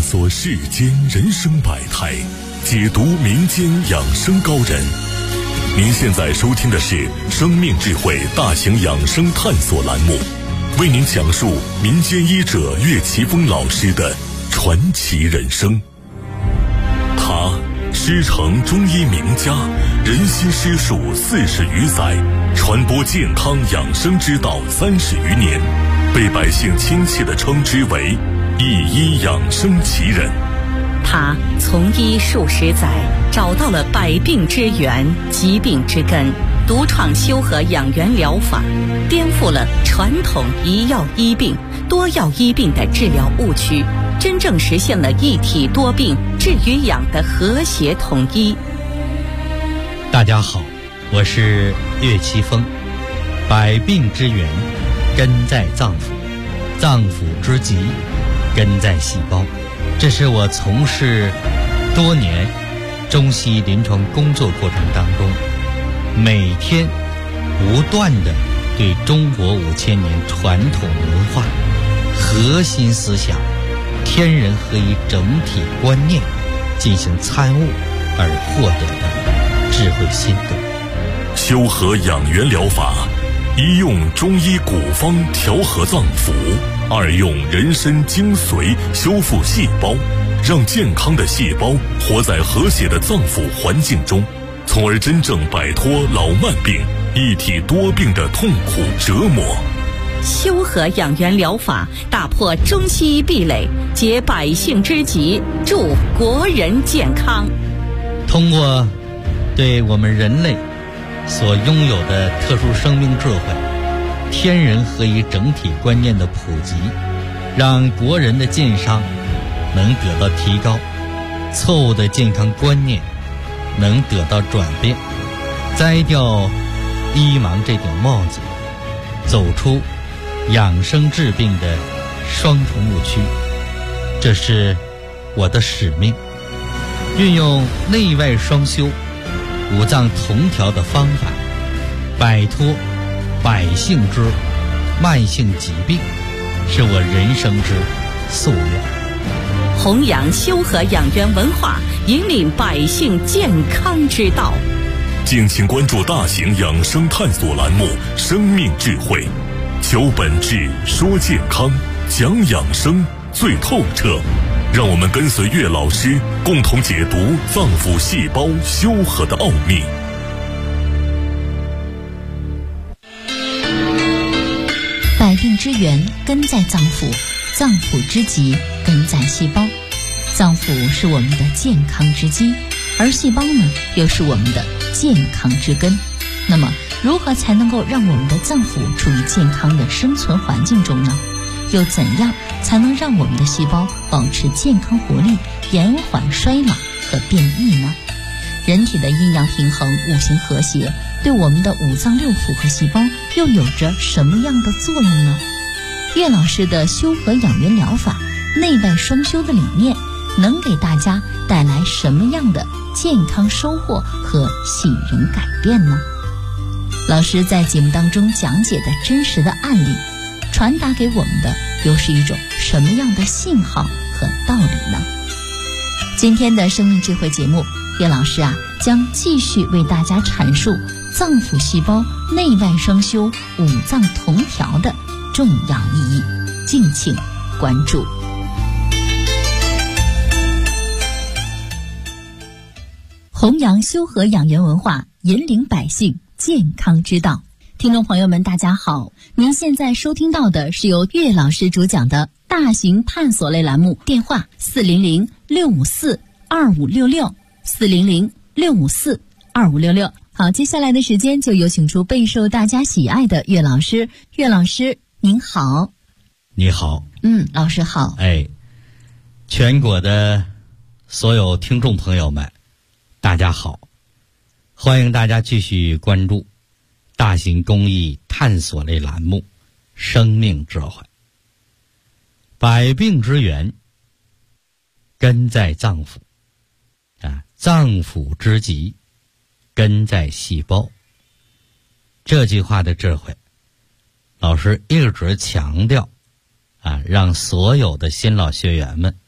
索世间人生百态，解读民间养生高人。您现在收听的是生命智慧大型养生探索栏目，为您讲述民间医者岳奇峰老师的传奇人生。他师承中医名家，人心师术40余载，传播健康养生之道30余年，被百姓亲切地称之为一医养生奇人。 他从医数十载，找到了百病之源、疾病之根，独创修和养元疗法，颠覆了传统一药医病、多药医病的治疗误区，真正实现了一体多病治与养的和谐统一。 大家好，我是岳奇峰。百病之源根在脏腑，脏腑之疾根在细胞。这是我从事多年中西医临床工作过程当中，每天不断地对中国5000年传统文化核心思想天人合一整体观念进行参悟而获得的智慧心得。 修和养元疗法，一用中医古方调和脏腑，二用人参精髓修复细胞，让健康的细胞活在和谐的脏腑环境中，从而真正摆脱老慢病、一体多病的痛苦折磨。 修和养元疗法打破中西医壁垒，解百姓之急，助国人健康。 通过对我们人类所拥有的特殊生命智慧、天人合一整体观念的普及，让国人的健康能得到提高，错误的健康观念能得到转变，摘掉医盲这顶帽子，走出养生治病的双重误区。这是我的使命，运用内外双修、五脏同调的方法，摆脱百姓之慢性疾病，是我人生之夙愿。 弘扬修和养元文化，引领百姓健康之道。 敬请关注大型养生探索栏目《生命智慧》，求本质，说健康，讲养生最透彻。让我们跟随岳老师，共同解读脏腑细胞修和的奥秘。 百病之源根在脏腑，脏腑之疾根在细胞。脏腑是我们的健康之基，而细胞呢，又是我们的健康之根。那么，如何才能够让我们的脏腑处于健康的生存环境中呢？又怎样才能让我们的细胞保持健康活力，延缓衰老和变异呢？人体的阴阳平衡、五行和谐，对我们的五脏六腑和细胞又有着什么样的作用呢？岳老师的修和养元疗法，内外双修的理念，能给大家带来什么样的健康收获和喜人改变呢？老师在节目当中讲解的真实的案例，传达给我们的又是一种什么样的信号和道理呢？今天的生命智慧节目，岳老师将继续为大家阐述脏腑细胞内外双修、五脏同调的重要意义，敬请关注。弘扬修和养元文化，引领百姓健康之道。听众朋友们，大家好，您现在收听到的是由岳老师主讲的大型探索类栏目，电话400-654-2566，400-654-2566。好，接下来的时间就有请出备受大家喜爱的岳老师。岳老师您好。 你好。 老师好。 全国的所有听众朋友们，大家好，欢迎大家继续关注大型公益探索类栏目《生命智慧》。百病之源根在脏腑，脏腑之疾根在细胞。这句话的智慧，老师一直强调让所有的新老学员们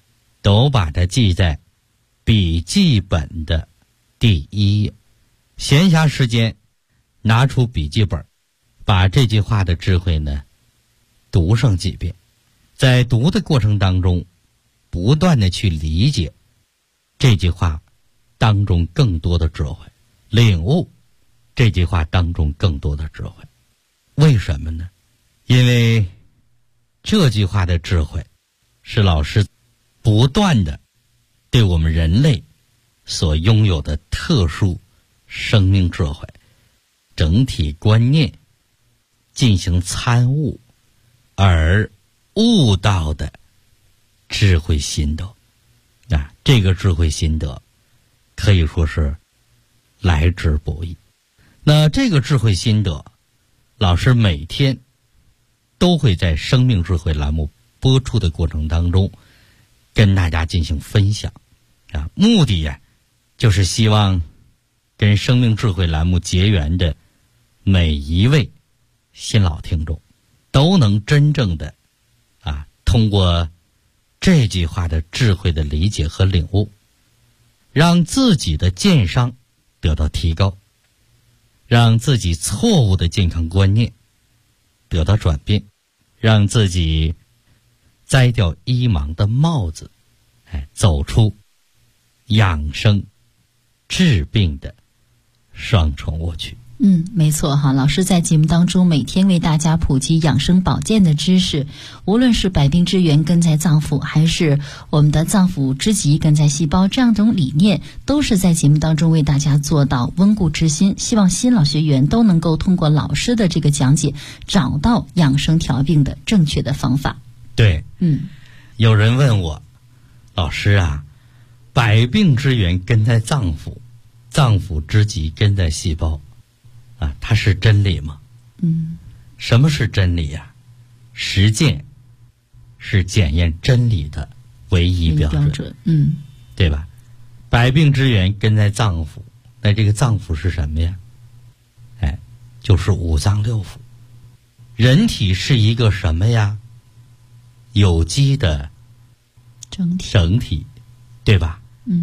都把它记在笔记本的第1页。闲暇时间拿出笔记本，把这句话的智慧呢读上几遍，在读的过程当中不断的去理解这句话当中更多的智慧，领悟这句话当中更多的智慧。为什么呢？因为这句话的智慧是老师不断的对我们人类所拥有的特殊生命智慧整体观念进行参悟而悟到的智慧心得。这个智慧心得可以说是来之不易。那这个智慧心得，老师每天都会在生命智慧栏目播出的过程当中跟大家进行分享目的就是希望跟生命智慧栏目结缘的每一位新老听众都能真正的通过这句话的智慧的理解和领悟，让自己的健商得到提高，让自己错误的健康观念得到转变，让自己摘掉医盲的帽子，走出养生治病的双重误区。 没错哈，老师在节目当中每天为大家普及养生保健的知识，无论是百病之源根在脏腑，还是我们的脏腑之极根在细胞，这样一种理念都是在节目当中为大家做到温故知新，希望新老学员都能够通过老师的这个讲解找到养生调病的正确的方法。 对，有人问我，老师百病之源根在脏腑，脏腑之极根在细胞它是真理吗？什么是真理实践是检验真理的唯一标准。对吧？百病之源根在脏腑，那这个脏腑是什么呀？就是五脏六腑。人体是一个什么呀？有机的整体，对吧？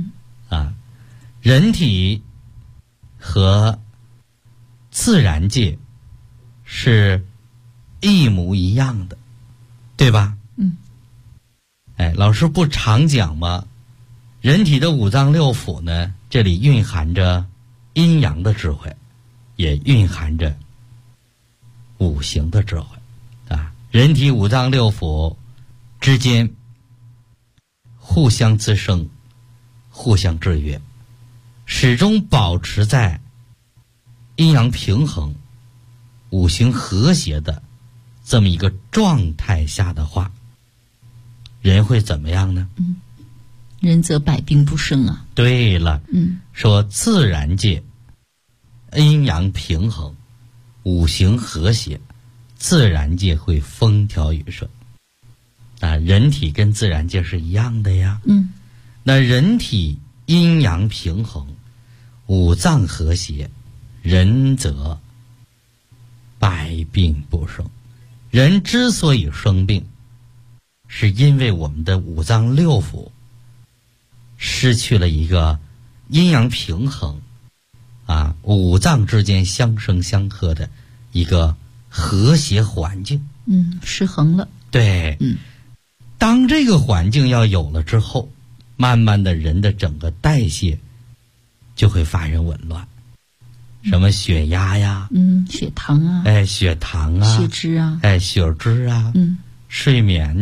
人体和自然界是一模一样的，对吧？老师不常讲吗？人体的五脏六腑呢，这里蕴含着阴阳的智慧，也蕴含着五行的智慧人体五脏六腑之间互相滋生，互相制约，始终保持在阴阳平衡、五行和谐的这么一个状态下的话，人会怎么样呢？ 人则百病不生对了，说自然界阴阳平衡、五行和谐，自然界会风调雨顺人体跟自然界是一样的呀。那人体阴阳平衡、五脏和谐，人则百病不生。人之所以生病，是因为我们的五脏六腑失去了一个阴阳平衡五脏之间相生相克的一个和谐环境。 失衡了。 对，当这个环境要有了之后，慢慢的人的整个代谢就会发生紊乱，什么血压呀， 血糖血糖血脂血脂睡眠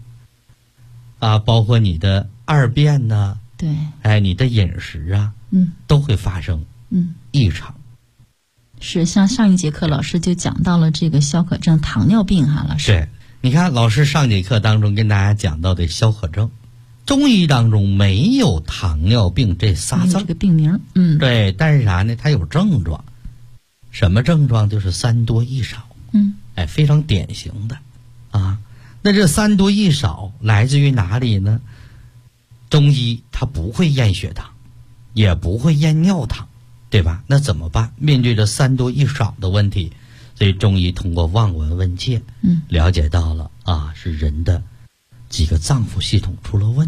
包括你的二便对， 你的饮食都会发生异常。 是，像上一节课老师就讲到了这个消渴症、糖尿病老师。 对，你看老师上节课当中跟大家讲到的消渴症，中医当中没有糖尿病这仨字， 这个病名。 对，但是啥呢？它有症状，什么症状？就是三多一少。非常典型的那这三多一少来自于哪里呢？中医它不会验血糖，也不会验尿糖，对吧？那怎么办？面对着三多一少的问题，所以中医通过望闻问切了解到了是人的几个脏腑系统出了问题。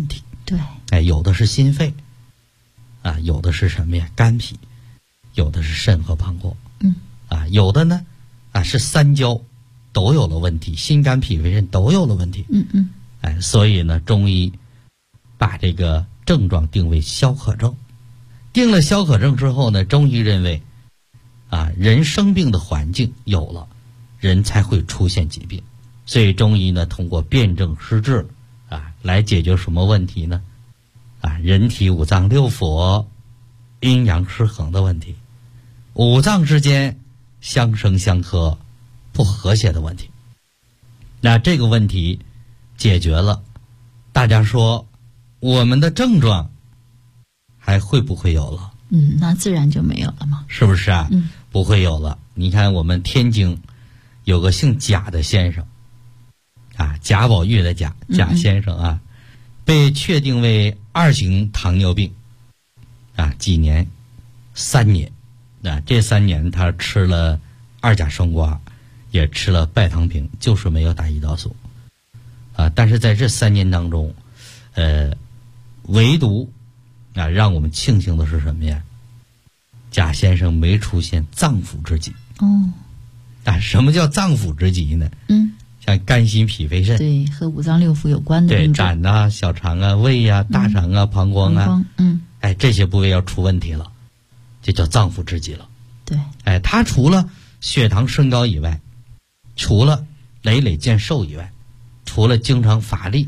对， 有的是心肺，有的是什么呀？肝脾，有的是肾和膀胱，有的呢，是三焦都有了问题，心肝脾肺肾都有了问题，所以呢，中医把这个症状定为消渴症。定了消渴症之后呢，中医认为，人生病的环境有了，人才会出现疾病。所以中医呢，通过辨证施治，来解决什么问题呢？人体五脏六腑阴阳失衡的问题，五脏之间相生相克不和谐的问题。那这个问题解决了，大家说我们的症状还会不会有了？ 那自然就没有了嘛， 是不是啊？不会有了。你看我们天津有个姓贾的先生，贾宝玉的贾先生被确定为2型糖尿病，几年？3年。这3年他吃了2甲双胍，也吃了拜糖平，就是没有打胰岛素。但是在这3年当中，唯独让我们庆幸的是什么呀？贾先生没出现脏腑之疾。什么叫脏腑之疾呢？像肝心脾肺肾， 对，和五脏六腑有关的病症， 对，胆小肠胃大肠膀胱这些部位要出问题了，这叫脏腑之疾了。 对， 他除了血糖升高以外，除了累累见瘦以外，除了经常乏力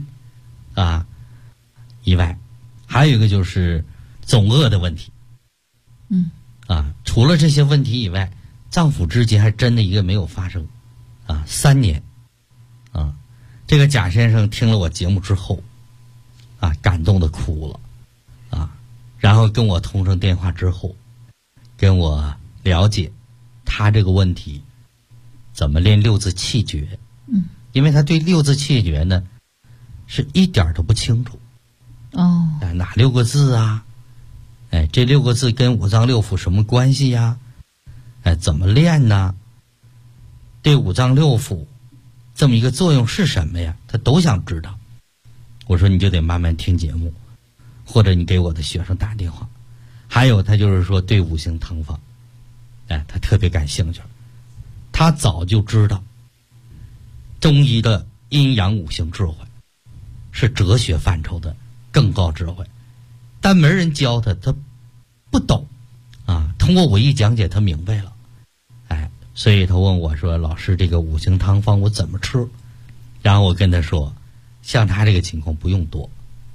以外，还有一个就是总饿的问题。除了这些问题以外，脏腑之疾还真的一个没有发生。3年。这个贾先生听了我节目之后，感动的哭了，然后跟我通上电话之后，跟我了解他这个问题怎么练六字气诀。因为他对六字气诀呢是一点都不清楚。哪6个字啊？这6个字跟五脏六腑什么关系呀？怎么练呢？对五脏六腑这么一个作用是什么呀？他都想知道。我说你就得慢慢听节目，或者你给我的学生打电话。还有他就是说对五行汤方，他特别感兴趣。他早就知道中医的阴阳五行智慧是哲学范畴的更高智慧，但没人教他，他不懂通过我一讲解他明白了。所以他问我说，老师这个五行汤方我怎么吃？然后我跟他说，像他这个情况不用多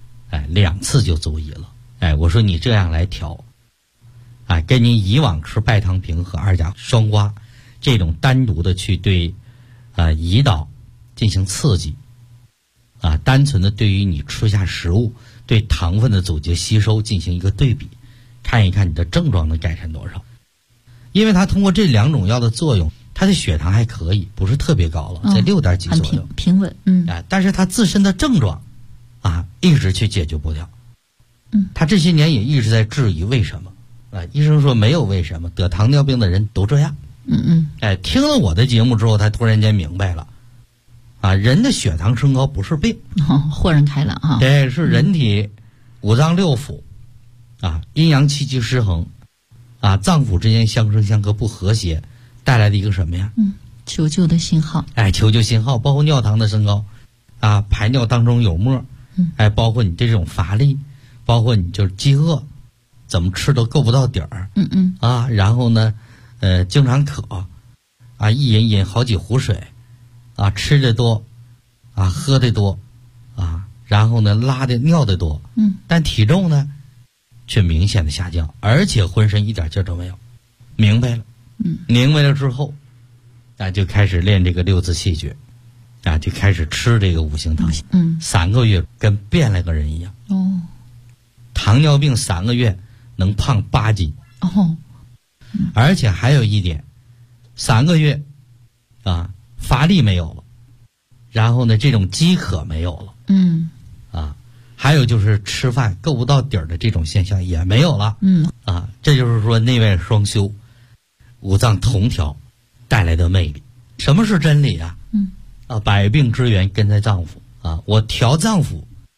，2次就足胰了。我说你这样来调跟您以往吃拜糖平和2甲双胍这种单独的去对胰岛进行刺激单纯的对于你吃下食物对糖分的阻截吸收进行一个对比，看一看你的症状能改善多少。因为他通过这2种药的作用，他的血糖还可以，不是特别高了，在6点几左右， 平稳。 但是他自身的症状一直去解决不掉。他这些年也一直在质疑为什么医生说没有为什么，得糖尿病的人都这样。听了我的节目之后，他突然间明白了人的血糖升高不是病， 豁然开朗对，是人体五脏六腑阴阳气机失衡脏腑之间相生相克不和谐带来的一个什么呀？ 求救的信号。 求救信号，包括尿糖的升高排尿当中有沫，包括你这种乏力，包括你就是饥饿，怎么吃都够不到底儿。然后呢经常渴一饮好几壶水吃的多喝的多然后呢拉的尿的多，但体重呢却明显的下降，而且浑身一点劲儿都没有。明白了，明白了之后就开始练这个六字气诀就开始吃这个五行汤，3个月跟变了个人一样。糖尿病3个月能胖8斤。而且还有一点，3个月乏力没有了，然后呢这种饥渴没有了，还有就是吃饭够不到底儿的这种现象也没有了。这就是说内外双修，五脏同调带来的魅力。什么是真理啊？百病之源根在脏腑我调脏腑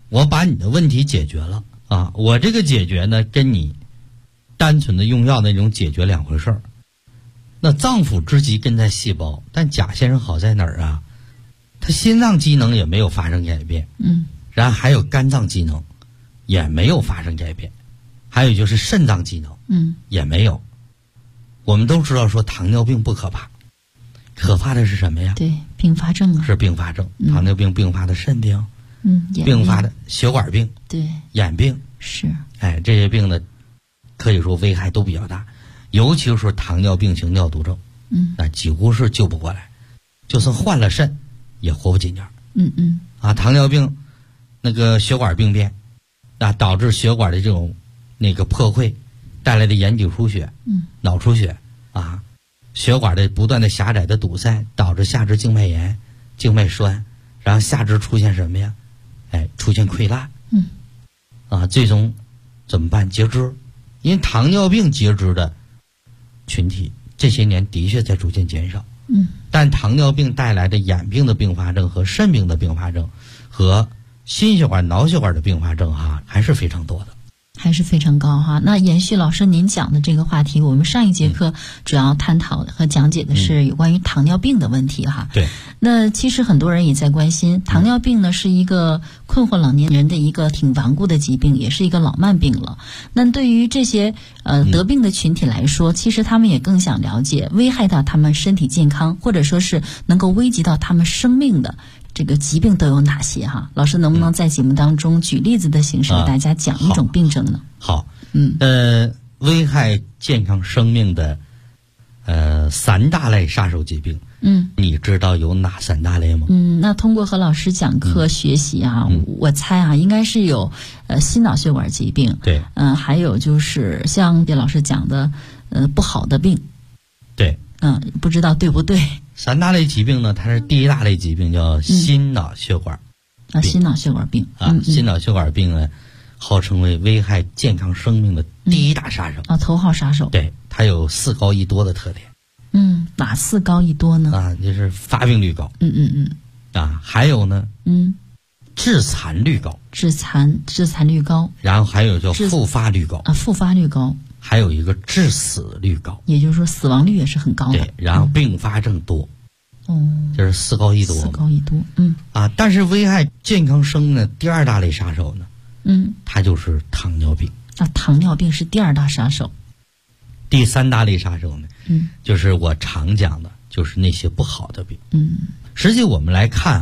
我把你的问题解决了啊，我这个解决呢，跟你单纯的用药那种解决两回事儿。那脏腑之疾根在细胞，但贾先生好在哪儿啊？他心脏机能也没有发生改变，然后还有肝脏机能也没有发生改变，还有就是肾脏机能，也没有。我们都知道说糖尿病不可怕，可怕的是什么呀？ 对，并发症啊， 是并发症，糖尿病并发的肾病，并发的血管病， 对， 眼病是， 哎，这些病呢，可以说危害都比较大，尤其是糖尿病型尿毒症，那几乎是救不过来，就算换了肾，也活不几年。糖尿病那个血管病变，导致血管的这种那个破溃，带来的眼底出血，脑出血啊，血管的不断的狭窄的堵塞，导致下肢静脉炎、静脉栓，然后下肢出现什么呀？出现溃烂，最终怎么办？截肢。因为糖尿病截肢的群体这些年的确在逐渐减少，但糖尿病带来的眼病的并发症和肾病的并发症和心血管、脑血管的并发症还是非常多的。 还是非常高哈。那延续老师您讲的这个话题，我们上一节课主要探讨和讲解的是有关于糖尿病的问题哈。 对。 那其实很多人也在关心，糖尿病呢是一个困惑老年人的一个挺顽固的疾病，也是一个老慢病了。那对于这些得病的群体来说，其实他们也更想了解危害到他们身体健康，或者说是能够危及到他们生命的这个疾病都有哪些哈？老师能不能在节目当中举例子的形式给大家讲一种病症呢？ 好，危害健康生命的3大类杀手疾病，你知道有哪3大类吗？ 那通过和老师讲课学习我猜应该是有心脑血管疾病， 对， 还有就是像叶老师讲的不好的病， 对， 不知道对不对 ？3大类疾病呢，它是第一大类疾病叫心脑血管病， 心脑血管病心脑血管病呢，号称为危害健康生命的第一大杀手头号杀手。 对，它有4高1多的特点。 哪4高1多呢？ 就是发病率高。还有呢，致残率高。致残率高。 然后还有叫复发率高。 复发率高。 还有一个致死率高， 也就是说死亡率也是很高的。 对，然后并发症多。就是4高1多。 4高1多。 但是危害健康生命的第2大类杀手呢，它就是糖尿病。 糖尿病是第2大杀手。 第3大类杀手呢，就是我常讲的，就是那些不好的病。实际我们来看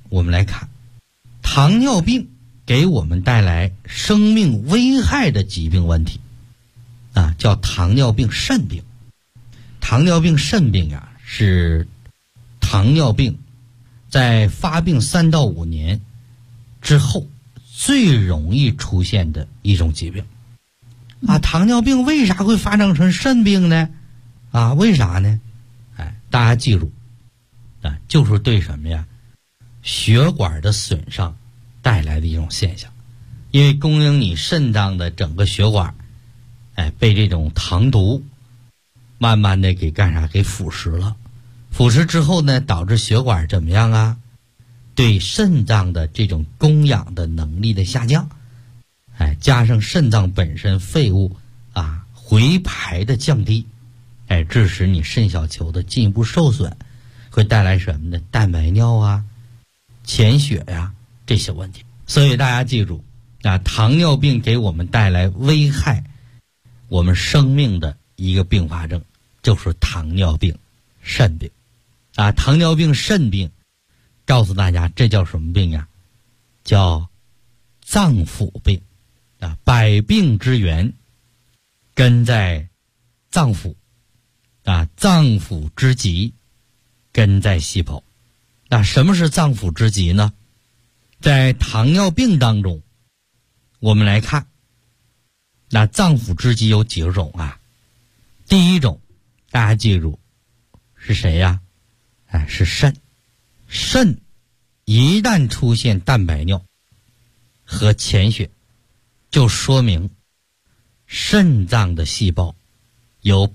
糖尿病给我们带来生命危害的疾病问题叫糖尿病肾病。糖尿病肾病是糖尿病在发病3到5年之后最容易出现的一种疾病。糖尿病为啥会发展成肾病呢？为啥呢？大家记住就是对什么呀？血管的损伤带来的一种现象。因为供应你肾脏的整个血管被这种糖毒慢慢的给腐蚀了。腐蚀之后呢，导致血管怎么样对肾脏的这种供氧的能力的下降，加上肾脏本身废物回排的降低，致使你肾小球的进一步受损，会带来什么呢？蛋白尿潜血这些问题。所以大家记住糖尿病给我们带来危害我们生命的一个并发症，就是糖尿病肾病。糖尿病肾病告诉大家这叫什么病叫脏腑病。百病之源根在脏腑，脏腑之疾根在细胞。什么是脏腑之疾呢？在糖尿病当中，我们来看脏腑之疾有几种第一种大家记住是谁是肾。肾一旦出现蛋白尿和潜血，就说明肾脏的细胞有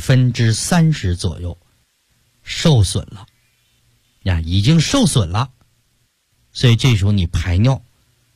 30%左右受损了，已经受损了。所以这时候你排尿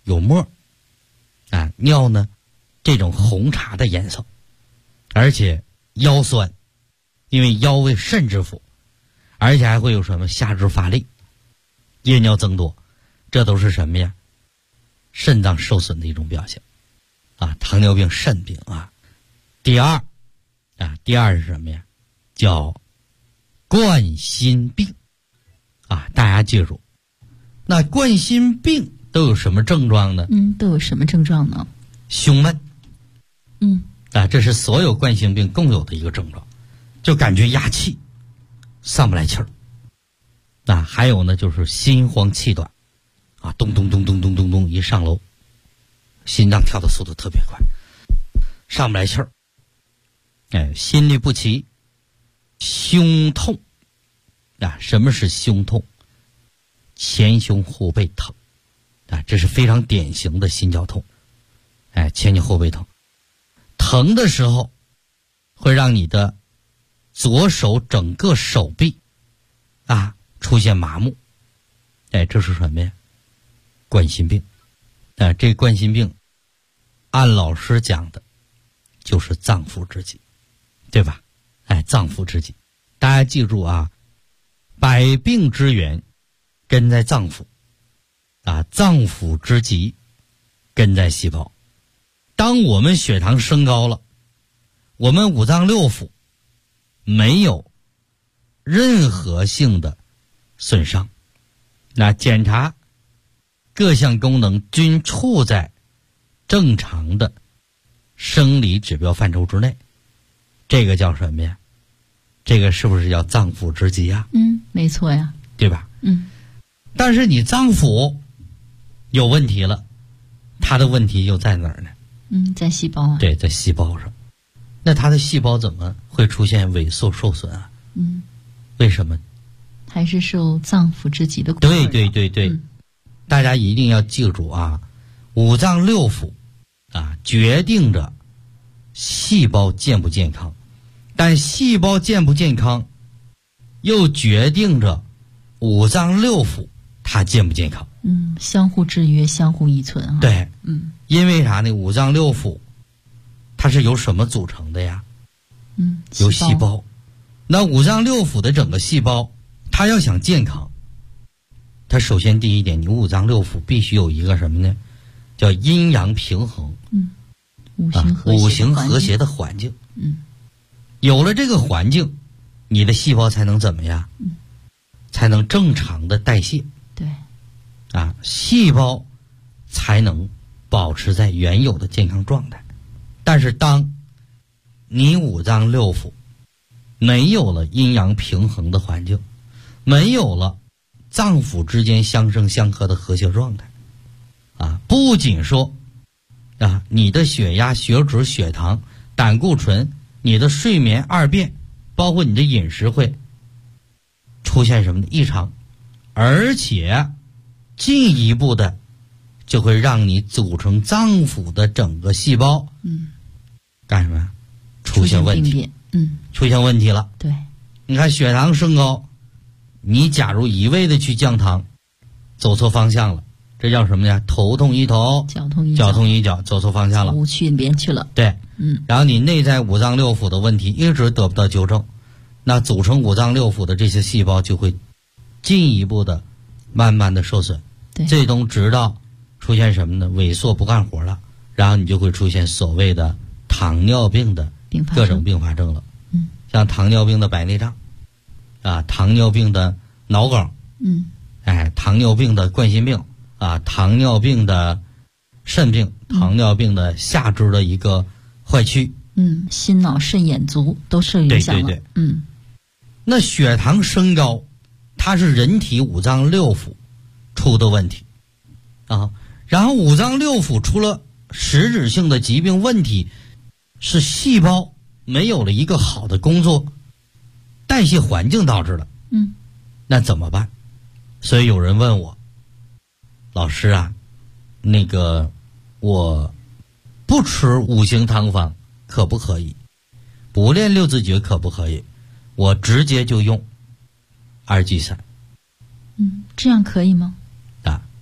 有沫啊，尿呢这种红茶的颜色，而且腰酸，因为腰为肾之府，而且还会有什么下肢乏力、夜尿增多，这都是什么呀？肾脏受损的一种表现啊，糖尿病、肾病啊。第二是什么呀？叫冠心病啊，大家记住，那冠心病都有什么症状呢？ 都有什么症状呢？ 胸闷。这是所有冠心病共有的一个症状，就感觉压气，上不来气儿。还有呢，就是心慌气短啊，咚咚咚咚咚咚咚，一上楼，心脏跳的速度特别快，上不来气儿。心律不齐，胸痛什么是胸痛？前胸后背疼这是非常典型的心绞痛。前胸后背疼，疼的时候会让你的左手整个手臂出现麻木。这是什么呀？冠心病。这冠心病按老师讲的就是脏腑之疾，对吧？脏腑之疾，大家记住啊，百病之源根在脏腑脏腑之疾根在细胞。当我们血糖升高了，我们五脏六腑没有任何性的损伤，检查各项功能均处在正常的生理指标范畴之内，这个叫什么呀？这个是不是叫脏腑之疾呀？ 没错呀， 对吧？但是你脏腑有问题了，它的问题又在哪儿呢？ 在细胞对，在细胞上。那它的细胞怎么会出现萎缩受损啊？为什么？ 还是受脏腑之疾的困扰。 对，大家一定要记住啊，五脏六腑决定着细胞健不健康，但细胞健不健康又决定着五脏六腑它健不健康。 相互制约，相互依存啊。 对，因为啥呢？五脏六腑它是由什么组成的呀？由细胞。那五脏六腑的整个细胞，它要想健康，它首先第一点，你五脏六腑必须有一个什么呢？叫阴阳平衡。五行和谐的环境。有了这个环境，你的细胞才能怎么样？才能正常的代谢。 对。 细胞才能保持在原有的健康状态。但是当你五脏六腑没有了阴阳平衡的环境，没有了脏腑之间相生相克的和谐状态不仅说你的血压、血脂、血糖、胆固醇，你的睡眠、二便，包括你的饮食会出现什么的异常，而且进一步的就会让你组成脏腑的整个细胞干什么？出现问题。出现问题了。 对， 你看血糖升高，你假如一味的去降糖，走错方向了，这叫什么呀？头痛医头，脚痛医脚，走错方向了， 去边去了。 对，然后你内在五脏六腑的问题一直得不到纠正，那组成五脏六腑的这些细胞就会进一步的慢慢的受损。 对， 最终直到出现什么呢？萎缩不干活了，然后你就会出现所谓的糖尿病的各种并发症了。像糖尿病的白内障糖尿病的脑梗，糖尿病的冠心病糖尿病的肾病，糖尿病的下肢的一个坏疽， 心脑肾眼足都受影响了。 对，那血糖升高，它是人体五脏六腑出的问题然后五脏六腑出了实质性的疾病问题，是细胞没有了一个好的工作代谢环境导致的。那怎么办？所以有人问我，老师那个我不吃五行汤方可不可以？不练六字诀可不可以？我直接就用2G3。 这样可以吗？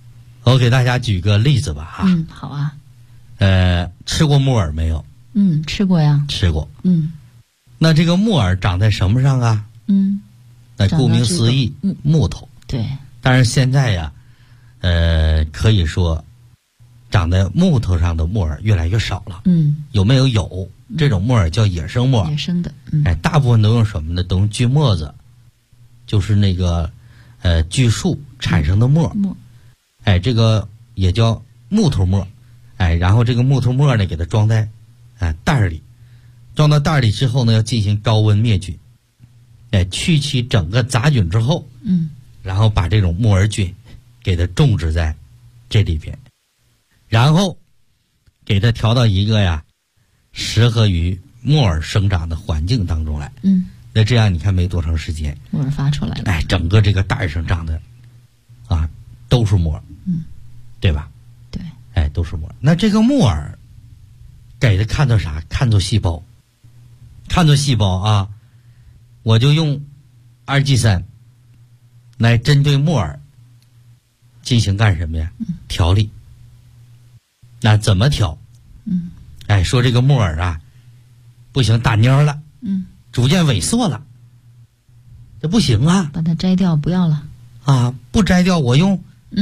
我给大家举个例子吧好啊。 吃过木耳没有？ 吃过呀。 吃过。那这个木耳长在什么上啊？那顾名思义，木头。 对。 但是现在呀，可以说，长在木头上的木耳越来越少了。有没有？有。这种木耳叫野生木耳。 野生的。 大部分都用什么呢？都用锯末子，就是那个锯树产生的末。这个也叫木头末。然后这个木头末呢，给它装在袋里，装到袋里之后呢，要进行高温灭菌。去其整个杂菌之后，然后把这种木耳菌给它种植在这里边，然后给它调到一个适合于木耳生长的环境当中来。那这样你看没多长时间， 木耳发出来了。 整个这个袋上长的都是木耳，对吧？ 对。 都是木耳。那这个木耳给它看作啥？看作细胞，看作细胞啊！我就用2G3来针对木耳进行干什么呀？调理。那怎么调？说这个木耳不行，打蔫了，逐渐萎缩了，这不行啊！ 把它摘掉，不要了不摘掉，我用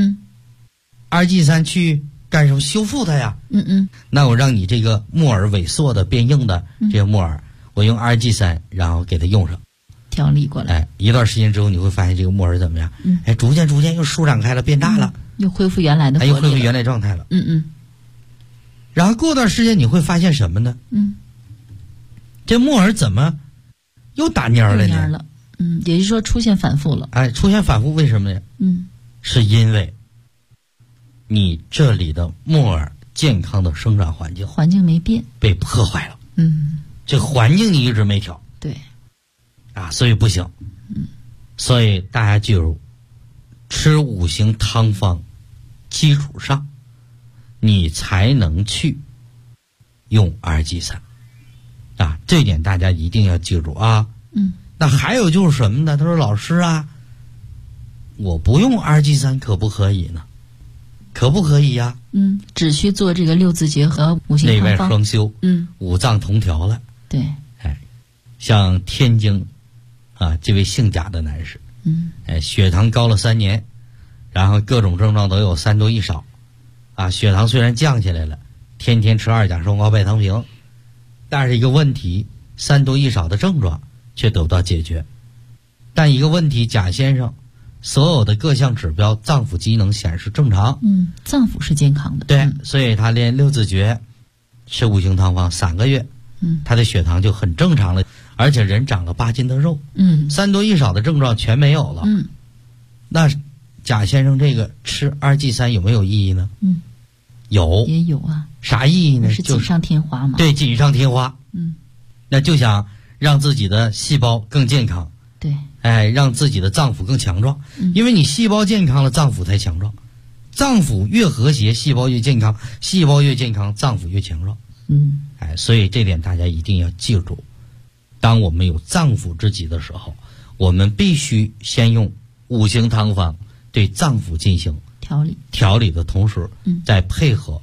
2G3去干什么？修复它呀。那我让你这个木耳萎缩的变硬的这个木耳，我用2G3，然后给它用上， 调理过来。 一段时间之后，你会发现这个木耳怎么样？逐渐又舒展开了，变大了， 又恢复原来的活力了， 又恢复原来状态了。然后过段时间你会发现什么呢？这木耳怎么又打蔫了呢？ 也就是说出现反复了。 出现反复，为什么呢？是因为你这里的木耳健康的生长环境没变， 被破坏了。这环境你一直没调。 对。 所以不行。所以大家记住，吃5行汤方基础上，你才能去用2G3。这一点大家一定要记住啊。那还有就是什么呢？他说老师我不用2G3可不可以呢？可不可以呀？ 只需做这个6字诀和5行汤方， 内外双修，五脏同调了。 对。 像天津这位姓贾的男士，血糖高了3年，然后各种症状都有3多1少，血糖虽然降下来了，天天吃2甲双誥拜糖平，但是一个问题，3多1少的症状却得不到解决。但一个问题，贾先生所有的各项指标脏腑机能显示正常， 脏腑是健康的。 对，所以他练6字诀，吃5行汤方3个月，他的血糖就很正常了，而且人长了8斤的肉，3多1少的症状全没有了。那贾先生这个吃2G3有没有意义呢？有， 也有啥意义呢？ 是锦上添花嘛。 对，锦上添花。那就想让自己的细胞更健康。 对。 让自己的脏腑更强壮。因为你细胞健康了，脏腑才强壮。脏腑越和谐，细胞越健康；细胞越健康，脏腑越强壮。所以这点大家一定要记住。当我们有脏腑之疾的时候，我们必须先用5行汤方对脏腑进行调理的同时，再配合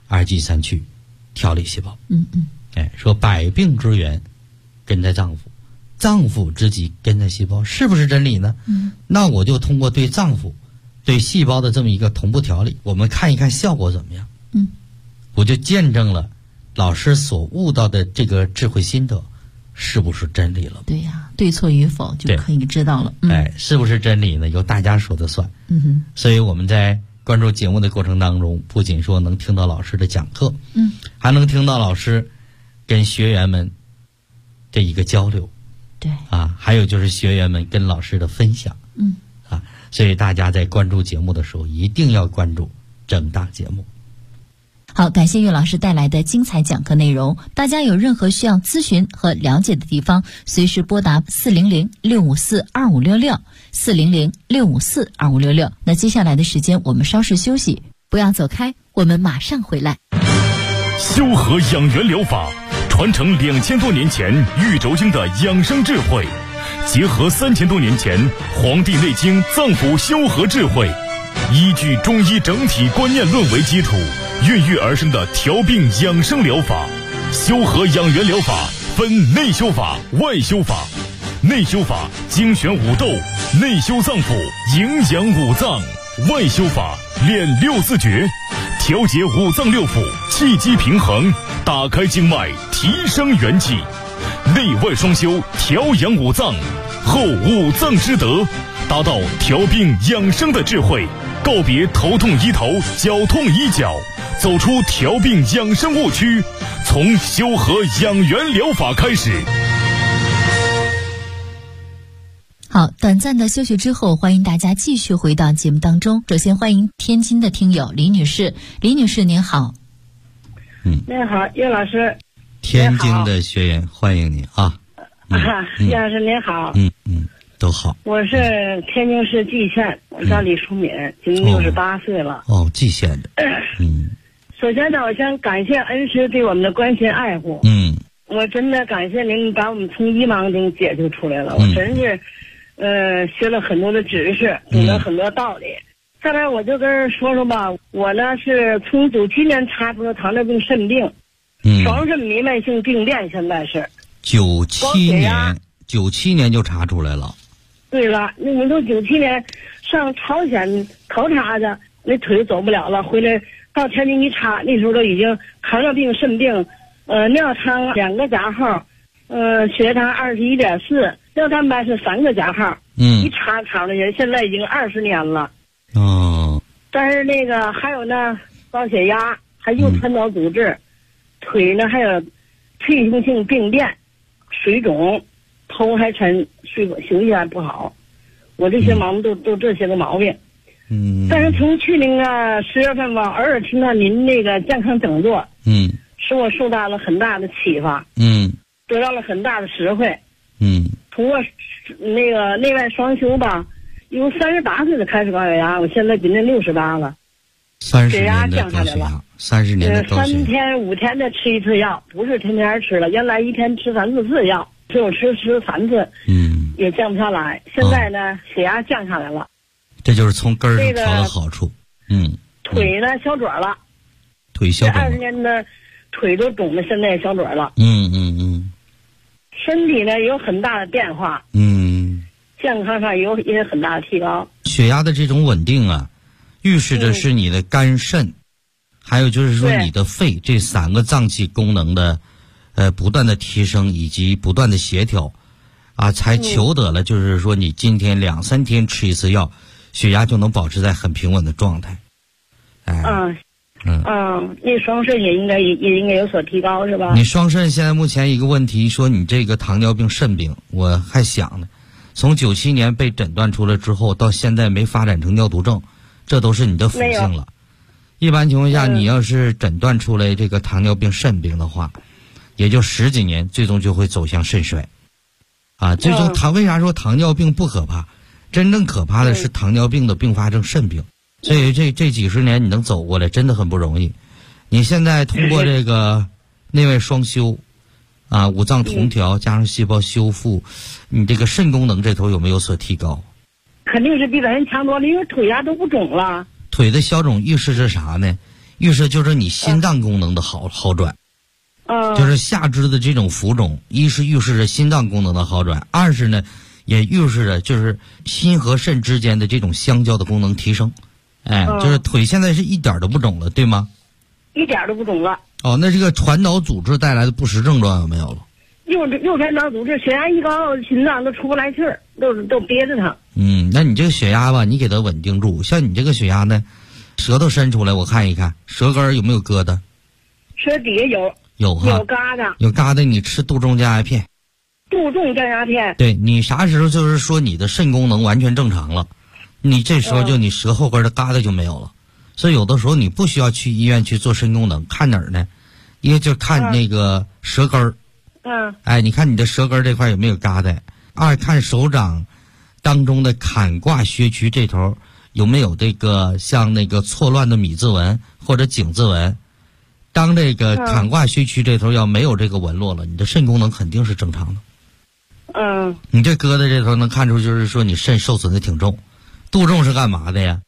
2G3去调理细胞。说百病之源根在脏腑，脏腑之疾根在细胞，是不是真理呢？那我就通过对脏腑、对细胞的这么一个同步调理，我们看一看效果怎么样。我就见证了老师所悟到的这个智慧心得是不是真理了？ 对呀，对错与否就可以知道了。 是不是真理呢？由大家说的算。所以我们在关注节目的过程当中，不仅说能听到老师的讲课，还能听到老师跟学员们这一个交流。 对。 还有就是学员们跟老师的分享。所以大家在关注节目的时候，一定要关注正大节目。 好，感谢岳老师带来的精彩讲课内容。大家有任何需要咨询和了解的地方，随时拨打400-654-2566 400-654-2566。那接下来的时间我们稍事休息，不要走开，我们马上回来。 修和养元疗法传承2000多年前玉轴经的养生智慧，结合3000多年前《黄帝内经》脏腑修和智慧， 依据中医整体观念论为基础，孕育而生的调病养生疗法。修和养元疗法分内修法、外修法。内修法精选五斗，内修脏腑，营养五脏；外修法练六字诀，调节五脏六腑，气机平衡，打开经脉，提升元气。内外双修，调养五脏，后五脏之德，达到调病养生的智慧，告别头痛医头、脚痛医脚，走出调病养生误区，从修和养元疗法开始。 好，短暂的休息之后，欢迎大家继续回到节目当中。首先欢迎天津的听友李女士，李女士您好。 您好，叶老师。 天津的学员欢迎你啊。 叶老师您好。 都好。 我是天津市蓟县，我叫李淑敏，今年68岁了。 蓟县的。 首先呢，我先感谢恩师对我们的关心爱护。我真的感谢您把我们从迷茫中解救出来了。我真是学了很多的知识，懂了很多道理。再来我就跟人说说吧，我呢是从97年查出了糖尿病肾病，双肾弥漫性病变，现在是 97年就查出来了。 对了，那你都97年上朝鲜考察去，那腿走不了了，回来到天津一查，那时候都已经糖尿病、肾病，尿糖2个加号，血糖21.4，尿蛋白是3个加号。一查的人现在已经20年了。但是那个还有呢，高血压，还有传导阻滞，腿呢还有退行性病变，水肿，头还沉，休息还不好。我这些毛病都这些个毛病。但是从去年10月份吧，偶尔听到您那个健康讲座，使我受到了很大的启发，得到了很大的实惠。通过那个内外双修吧，由38岁的开始高血压，我现在今年68了，30 血压降下来了。 30年的高血压，3 天5天的吃一次药，不是天天吃了，原来一天吃3、4次药，只有吃3次，也降不下来。现在呢，血压降下来了。 这就是从根儿上调的好处。 腿呢消肿了， 腿消肿了。 20年的腿都肿的，现在也消肿了。身体呢有很大的变化。健康上也有很大的提高。 血压的这种稳定啊，预示着是你的肝肾，还有就是说你的肺这3个脏器功能的不断的提升以及不断的协调啊，才求得了就是说你今天2、3天吃一次药，血压就能保持在很平稳的状态。 那双肾也应该有所提高，是吧？ 你双肾现在目前一个问题，说你这个糖尿病肾病，我还想呢，从97年被诊断出来之后，到现在没发展成尿毒症，这都是你的福星了。一般情况下，你要是诊断出来这个糖尿病肾病的话，也就10几年，最终就会走向肾衰。最终为啥说糖尿病不可怕？真正可怕的是糖尿病的并发症肾病。所以这几十年你能走过来真的很不容易。你现在通过这个内外双修五脏同调加上细胞修复，你这个肾功能这头有没有所提高？ 肯定是比咱人强多了，因为腿呀都不肿了。 腿的消肿预示着啥呢？预示就是你心脏功能的好转。就是下肢的这种浮肿，一是预示着心脏功能的好转，二是呢也预示着就是心和肾之间的这种相交的功能提升。就是腿现在是一点都不肿了，对吗？ 一点都不肿了。 那这个传导阻滞带来的不实症状有没有了？ 右传导阻滞，血压一高，心脏都出不来气儿，都憋着它。 那你这个血压吧，你给它稳定住。像你这个血压呢，舌头伸出来，我看一看，舌根有没有疙瘩？ 舌底下有疙瘩， 有疙瘩，你吃杜仲降压片。 杜仲降压片。 对，你啥时候就是说你的肾功能完全正常了，你这时候就你舌后根的疙瘩就没有了。所以有的时候你不需要去医院去做肾功能，看哪儿呢？一个就看那个舌根儿。你看你的舌根这块有没有疙瘩？二看手掌当中的坎卦穴区这头有没有这个像那个错乱的米字纹或者井字纹。当这个坎卦穴区这头要没有这个纹络了，你的肾功能肯定是正常的。你这疙瘩这头能看出就是说你肾受损的挺重。杜仲是干嘛的呀？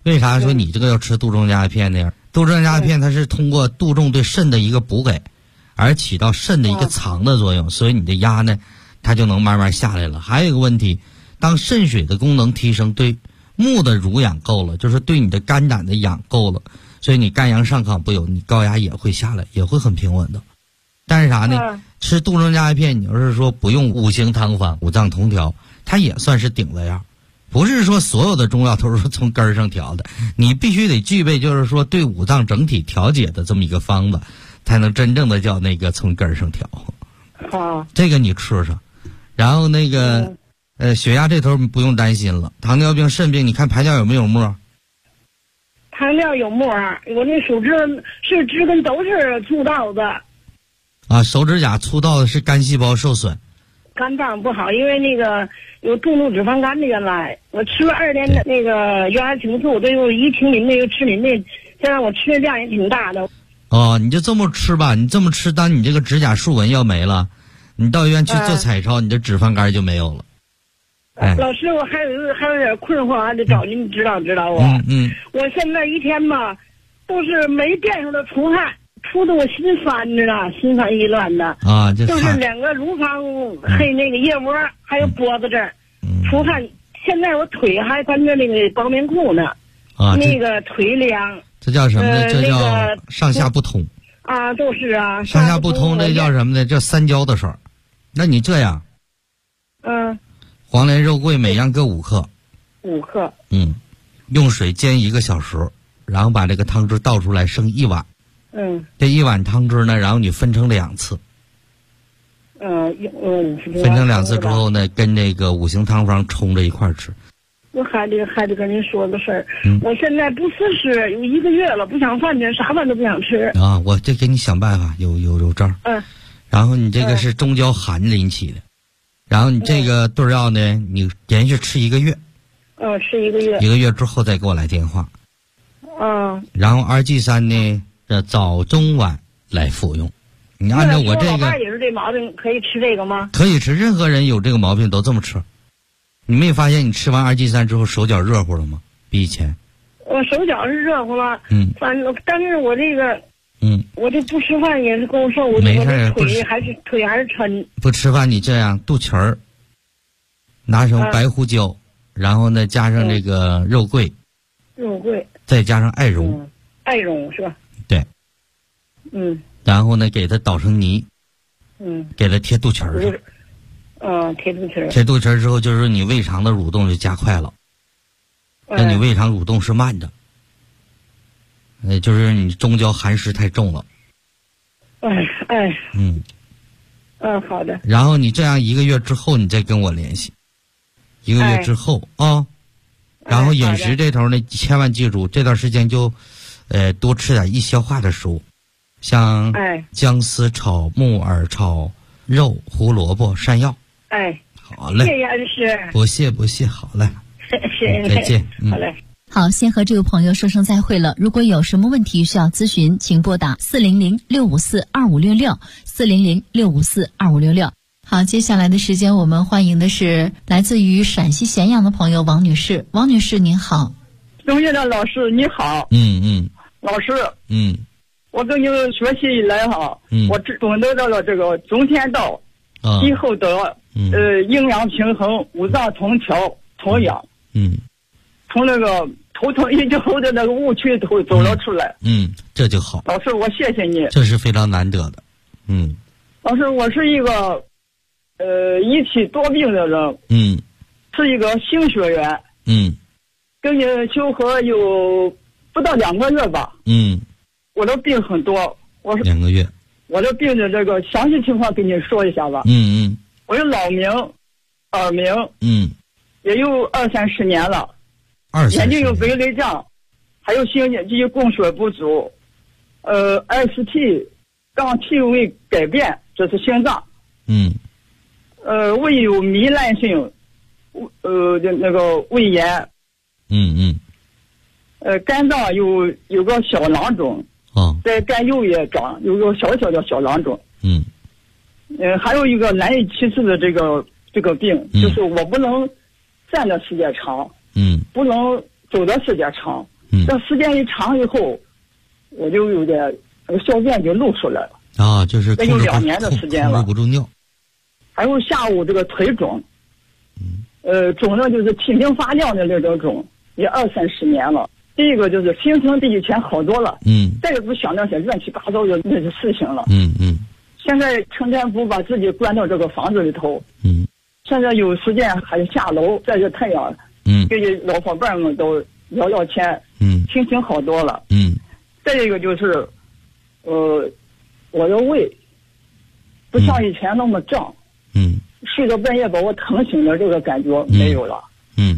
为啥说你这个要吃杜仲佳片呢？杜仲佳片它是通过杜仲对肾的一个补给，而起到肾的一个藏的作用，所以你的压呢，它就能慢慢下来了。还有一个问题，当肾水的功能提升，对木的濡养够了，就是对你的肝胆的养够了，所以你肝阳上亢不有，你高压也会下来，也会很平稳的。但是啥呢？吃杜仲佳片，你要是说不用五行汤方、五脏同调，它也算是顶了样。不是说所有的中药都是从根儿上调的，你必须得具备就是说对五脏整体调节的这么一个方子，才能真正的叫那个从根儿上调。这个你吃上，然后那个血压这头不用担心了，糖尿病、肾病，你看排尿有没有沫？ 糖尿有沫，我那手指是指根都是粗糙的。 啊，手指甲粗糙的是肝细胞受损。 肝脏不好，因为那个有重度脂肪肝的，原来我吃了2年的那个原来挺素，都有一挺磷的，又吃磷的，现在我吃的量也挺大的。 哦，你就这么吃吧，你这么吃，当你这个指甲竖纹要没了，你到医院去做彩超，你这脂肪肝就没有了。 老师，我还有点困惑，还得找您指导指导我。我现在一天吧，都是没变数的出汗。出的我心烦着呢，心烦意乱的啊， 就是2个乳房黑那个腋窝，还有脖子这儿出汗。现在我腿还穿着那个包棉裤呢，那个腿凉。 这叫什么呢？这叫上下不通啊，就是啊， 上下不通，这叫什么呢？叫三焦的事儿。那你这样，黄连、肉桂每样各5克，5克，用水煎1个小时，然后把这个汤汁倒出来，剩1碗。这1碗汤汁呢，然后你分成2次。分成2次之后呢，跟这个五行汤方冲着一块儿吃。 我还得跟您说个事儿，我现在不思食有1个月了，不想饭点，啥饭都不想吃。 啊，我这给你想办法，有招。然后你这个是中焦寒引起的，然后你这个对药呢，你连续吃1个月。 吃1个月。 1个月之后再给我来电话。然后2G3呢？早中晚来服用，你按照我这个。 老伴也是这毛病，可以吃这个吗？ 可以吃，任何人有这个毛病都这么吃。你没发现你吃完2G3之后手脚热乎了吗？比以前。 我手脚是热乎了，反正但是我这个，我这不吃饭也是够受，我这腿还是抻。 不吃饭你这样，肚脐儿拿上白胡椒，然后呢加上这个肉桂，再加上艾绒， 艾绒是吧？ 对，然后呢，给它捣成泥，给它贴肚脐儿上， 贴肚脐儿。 贴肚脐儿之后，就是你胃肠的蠕动就加快了，那你胃肠蠕动是慢的，就是你中焦寒湿太重了。 好的。 然后你这样1个月之后，你再跟我联系，1个月之后啊，然后饮食这头呢，千万记住，这段时间就。多吃点易消化的食物，像姜丝炒木耳炒肉、胡萝卜、山药。好嘞， 谢谢恩师。 不谢，好嘞， 谢谢， 再见。 好嘞。 好，先和这位朋友说声再会了。如果有什么问题需要咨询，请拨打400-654-2566，400-654-2566。好，接下来的时间我们欢迎的是来自于陕西咸阳的朋友王女士。王女士您好。 钟院长老师你好。老师，我跟你学习以来哈，我懂得到了这个中天道，以后的营养平衡、五脏同调、同养，从那个头疼医后的那个误区都走了出来， 这就好。 老师，我谢谢你， 这是非常难得的， 老师，我是一个一体多病的人，是一个新学员，跟你修和有不到2个月吧，我的病很多，我是2 个月， 我的病的这个详细情况跟你说一下吧。我有老鸣、耳鸣，也有20-30年了，眼睛有白内障，还有心肌供血不足，ST 杠 T 位改变，这是心脏，胃有糜烂性，那个胃炎，肝脏有个小囊肿，在肝右也长，有个小小的小囊肿，还有一个难以启齿的这个病，就是我不能站的时间长，不能走的时间长， 这时间一长以后，我就有点小便就露出来了。 啊，就是这有2年的时间了， 控制不住尿。 还有下午这个腿肿，肿的就是提心发亮的那种肿，也20-30年了。第一个就是心情比以前好多了，再也不想那些乱七八糟的那些事情了，现在成天不把自己关到这个房子里头，现在有时间还下楼晒晒太阳，给老伙伴们都聊聊天，心情好多了，再一个就是，我的胃不像以前那么胀，睡到半夜把我疼醒的这个感觉没有了，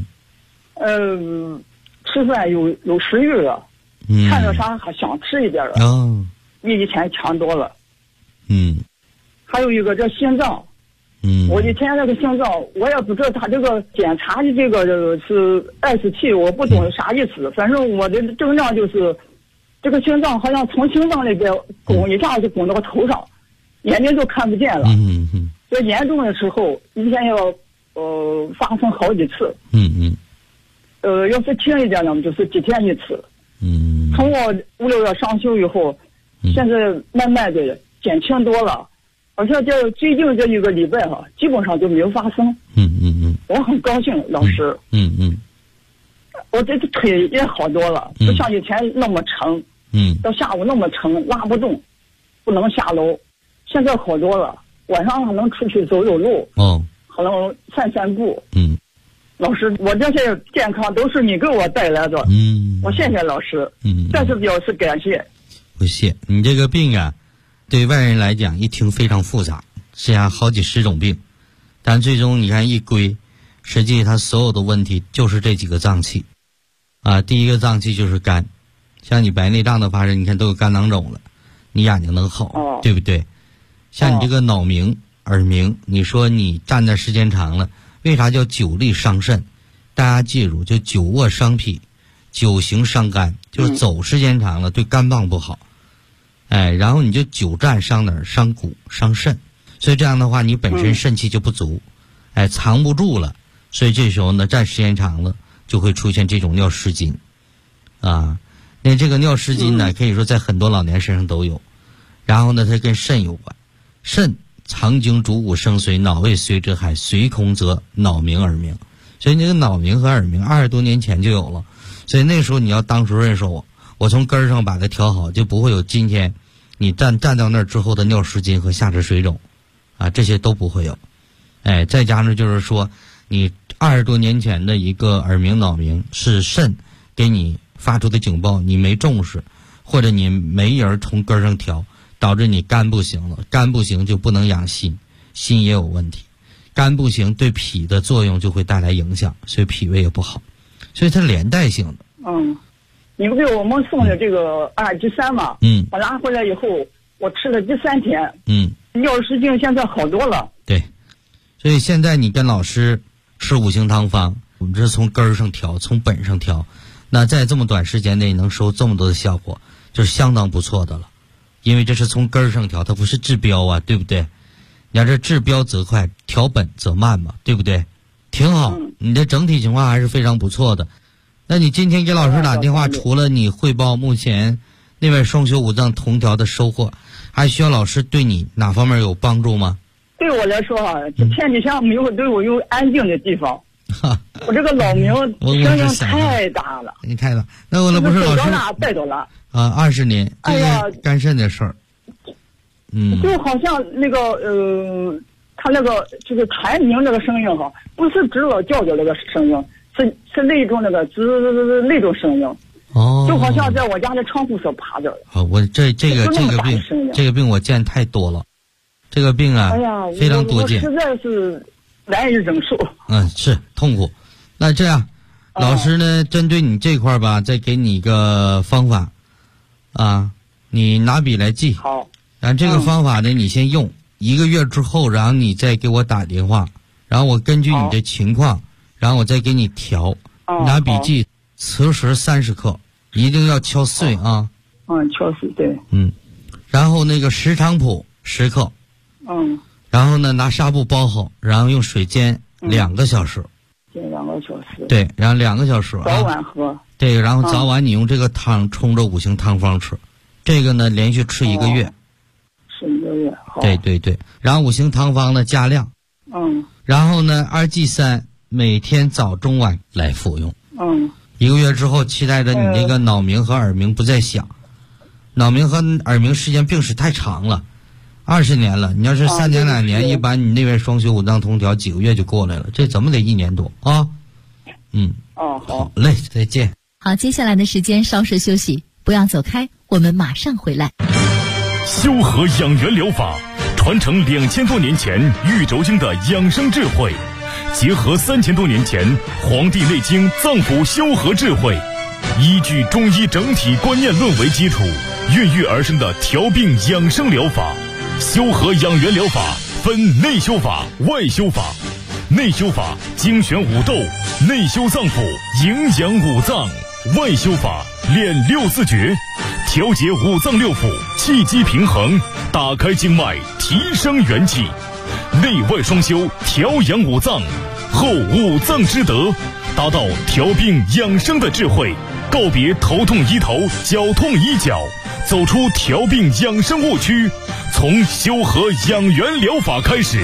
吃饭有食欲了，看着啥还想吃一点了，比以前强多了，还有一个这心脏，我以前那个心脏我也不知道他这个检查的这个是27，我不懂啥意思，反正我的症状就是这个心脏好像从心脏那边拱一下就拱到头上，眼睛都看不见了，这严重的时候一天要发生好几次，要是轻一点呢就是几天一次，从我5-6月上休以后，现在慢慢的减轻多了，而且这最近这1个礼拜基本上就没有发生，我很高兴，老师，我这个腿也好多了，不像以前那么沉，到下午那么沉拉不动，不能下楼，现在好多了，晚上还能出去走走路，还能散散步，老师，我这些健康都是你给我带来的，我谢谢老师，再次表示感谢。 不谢，你这个病啊，对外人来讲一听非常复杂，实际上好几10种病，但最终你看一归，实际它所有的问题就是这几个脏器，第一个脏器就是肝，像你白内障的发生，你看都有肝囊肿了，你眼睛能好，对不对？像你这个脑鸣、耳鸣，你说你站的时间长了。为啥叫久立伤肾？大家记住，就久卧伤脾，久行伤肝，就是走时间长了对肝脏不好。然后你就久站伤哪儿？伤骨、伤肾。所以这样的话，你本身肾气就不足，藏不住了。所以这时候呢，站时间长了就会出现这种尿失禁。那这个尿失禁呢，可以说在很多老年身上都有。然后呢，它跟肾有关，肾。藏精主骨生髓，脑胃髓之海，髓空则脑鸣耳鸣。所以那个脑鸣和耳鸣20多年前就有了，所以那时候你要当主任说我从根儿上把它调好，就不会有今天你站到那儿之后的尿失禁和下肢水肿这些都不会有。再加上就是说你20多年前的一个耳鸣脑鸣是肾给你发出的警报，你没重视，或者你没人从根儿上调，导致你肝不行了，肝不行就不能养心，心也有问题，肝不行对脾的作用就会带来影响，所以脾胃也不好，所以它连带性的。 你们给我们送的这个2G3嘛，我拿回来以后，我吃了第3天，尿失禁现在好多了。 对，所以现在你跟老师吃5行汤方，我们这是从根儿上调，从本上调，那在这么短时间内能收这么多的效果，就是相当不错的了。因为这是从根儿上调，它不是治标对不对？你要这治标则快，调本则慢嘛，对不对？挺好，你的整体情况还是非常不错的。那你今天给老师打电话，除了你汇报目前那位双修5脏同调的收获，还需要老师对你哪方面有帮助吗？ 对我来说这天底下没有对我有安静的地方。我这个老鸣声音太大了， 你太大，那我不是老师带走了 20年，这是肝肾的事儿。 就好像那个他那个就是蝉鸣那个声音不是知道叫的那个声音，是那种那个那种声音。就好像在我家的窗户上爬着。 我这个病我见太多了，这个病非常多见， 我实在是难以忍受。 是痛苦。那这样，老师呢，针对你这块吧，再给你一个方法你拿笔来记。 好。 然后这个方法呢，你先用1个月之后，然后你再给我打电话，然后我根据你的情况，然后我再给你调。拿笔记，磁石30克，一定要敲碎敲碎，对。 然后那个石菖蒲10克。然后呢，拿纱布包好，然后用水煎2个小时。 煎2个小时。 对，然后2个小时。 早晚喝。 这个，然后早晚你用这个汤冲着五行汤方吃，这个呢连续吃1个月。 吃1个月，好。 对对对，然后五行汤方呢加量。然后呢2G3每天早中晚来服用。1个月之后，期待着你那个脑鸣和耳鸣不再响。脑鸣和耳鸣时间病史太长了，20年了。你要是3年2年，一般你那边双修五脏通调几个月就过来了，这怎么得1年多啊？好嘞，再见。 好，接下来的时间稍事休息，不要走开，我们马上回来。 修和养元疗法传承2000多年前玉轴经的养生智慧，结合3000多年前《黄帝内经》脏腑修和智慧，依据中医整体观念论为基础，孕育而生的调病养生疗法。修和养元疗法分内修法、外修法。内修法精选五斗，内修脏腑，营养五脏；外修法练6字诀，调节五脏六腑，气机平衡，打开经脉，提升元气。内外双修，调养五脏，后五脏之德，达到调病养生的智慧，告别头痛医头，脚痛医脚，走出调病养生误区，从修和养元疗法开始。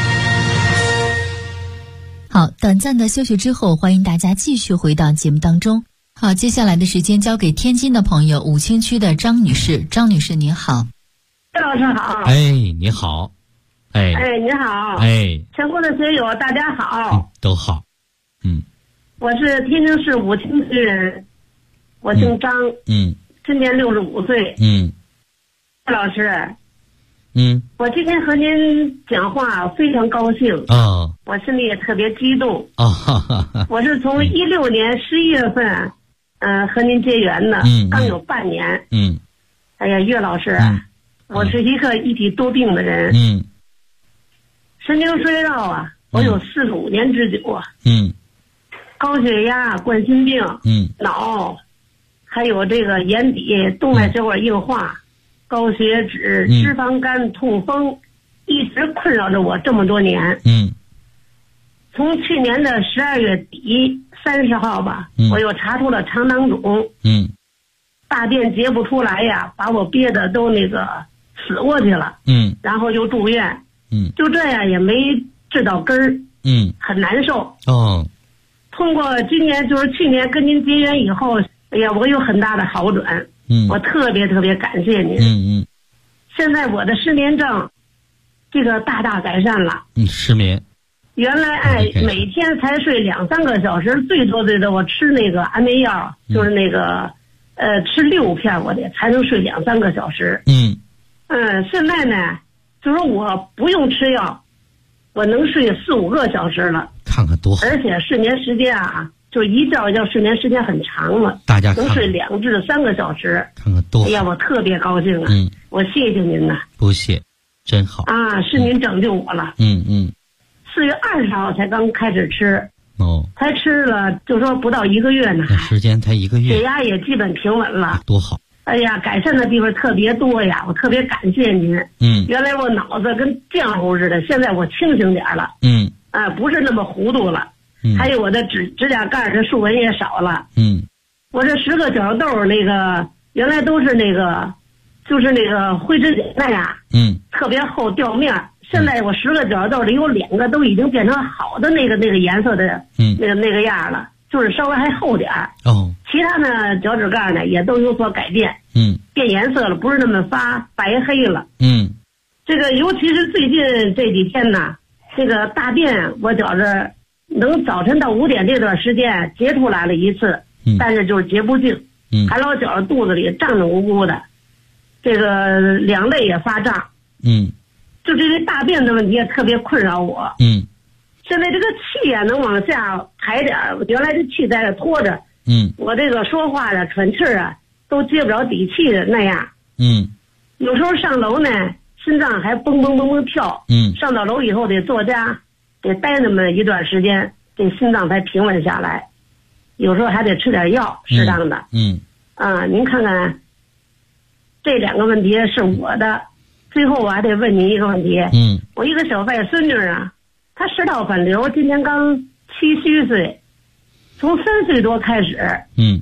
好，短暂的休息之后，欢迎大家继续回到节目当中。好，接下来的时间交给天津的朋友，武清区的张女士。张女士您好。 张老师好。 你好。 你好。全国的学友大家好。 都好。 我是天津市武清区人，我姓张。今年65岁。老师。我今天和您讲话非常高兴我心里也特别激动我是从16年11月份和您结缘的刚有半年哎呀，岳老师我是一个一体多病的人神经衰弱我有45年之久高血压、冠心病脑还有这个眼底动脉血管硬化高血脂、脂肪肝、痛风一直困扰着我这么多年从去年的12月底30号吧我又查出了肠囊肿大便结不出来呀，把我憋得都那个死过去了然后又住院就这样也没治到根儿很难受通过今年就是去年跟您结缘以后，哎呀我有很大的好转我特别特别感谢您现在我的失眠症这个大大改善了失眠原来每天才睡2-3个小时，最多我吃那个安眠药就是那个吃6片我得才能睡2-3个小时现在呢就是我不用吃药我能睡4-5个小时了， 看看多好， 而且睡眠时间就一觉一觉睡眠时间很长了， 大家看能睡2至3个小时， 看看多好。 哎呀，我特别高兴我谢谢您呐。 不谢，真好是您拯救我了。4月20号才刚开始吃才吃了就说不到1个月呢， 时间才1个月， 血压也基本平稳了， 多好。 哎呀，改善的地方特别多呀，我特别感谢您。原来我脑子跟浆糊似的，现在我清醒点了。不是那么糊涂了。还有我的指甲盖的竖纹也少了。我这10个角豆那个原来都是那个就是那个灰指甲那样，特别厚掉面。现在我10个角豆里有2个都已经变成好的那个颜色的那个样了，就是稍微还厚点其他呢脚趾盖呢也都有所改变，变颜色了，不是那么发白黑了。这个尤其是最近这几天呢，这个大便我觉着能早晨到5点这段时间结出来了一次，但是就是结不净，还老觉着肚子里胀胀鼓鼓的，这个两肋也发胀，就这些大便的问题也特别困扰我。现在这个气也能往下排点，原来这气在这拖着，我这个说话的喘气都接不着底气的那样。有时候上楼呢，心脏还蹦蹦蹦蹦跳。上到楼以后得坐家，得待那么一段时间，这心脏才平稳下来。有时候还得吃点药，适当的。您看看，这2个问题是我的。最后我还得问您一个问题。我一个小外孙女她食道反流，今年刚7虚岁，从3岁多开始。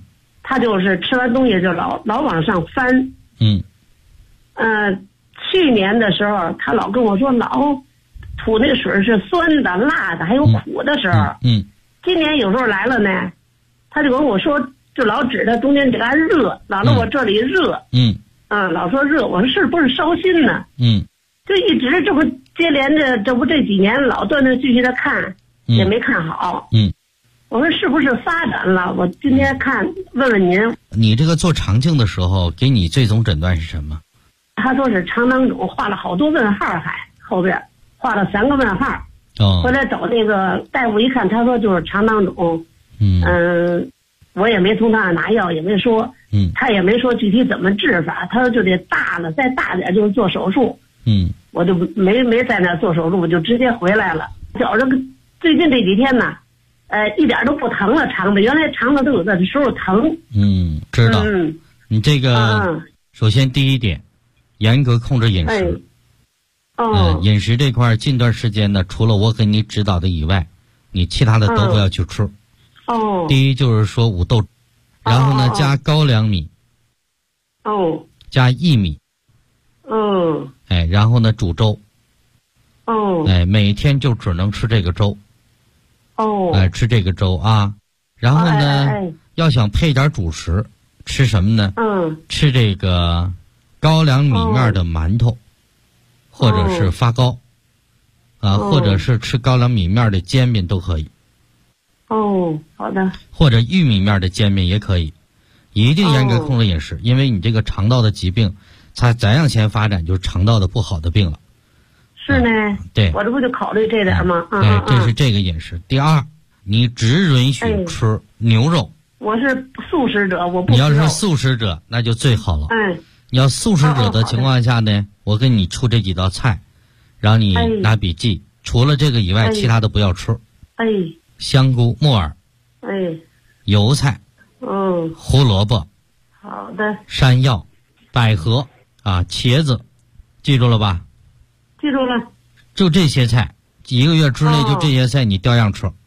他就是吃完东西就老往上翻。去年的时候他老跟我说老吐那个水是酸的、辣的还有苦的时候。今年有时候来了呢，他就跟我说，就老指着中间这个热，老了我这里热。老说热，我说是不是烧心呢？就一直这不接连着，这几年老断断续续的看，也没看好。我说是不是发展了？我今天问问您。 你这个做肠镜的时候，给你最终诊断是什么？ 他说是肠囊肿，画了好多问号，还后边画了3个问号。回来找那个大夫一看，他说就是肠囊肿。我也没从他那拿药，也没说。他也没说具体怎么治法，他说就得大了，再大点就是做手术。我就没在那做手术，我就直接回来了。觉着最近这几天呢，一点都不疼了，肠子原来肠子都有的时候疼。 知道。你这个首先第一点，严格控制饮食。饮食这块近段时间呢，除了我给你指导的以外，你其他的都不要去吃。第一就是说五豆，然后呢加高粱米。加薏米。然后呢煮粥。每天就只能吃这个粥。吃这个粥啊，然后呢，要想配点主食，吃什么呢？吃这个高粱米面的馒头，或者是发糕，或者是吃高粱米面的煎饼都可以。 好的。 或者玉米面的煎饼也可以，一定严格控制饮食，因为你这个肠道的疾病，它再向前发展就是肠道的不好的病了。 是呢。 对。 我这不就考虑这点吗？ 这是这个饮食。第二，你只允许吃牛肉。 我是素食者，我不吃肉。 你要是素食者，那就最好了。你要素食者的情况下呢，我给你出这几道菜，让你拿笔记。除了这个以外，其他的不要吃。香菇、木耳。油菜。胡萝卜。 好的。 山药、百合茄子，记住了吧？ 记住了。 就这些菜，1个月之内就这些菜你照样吃。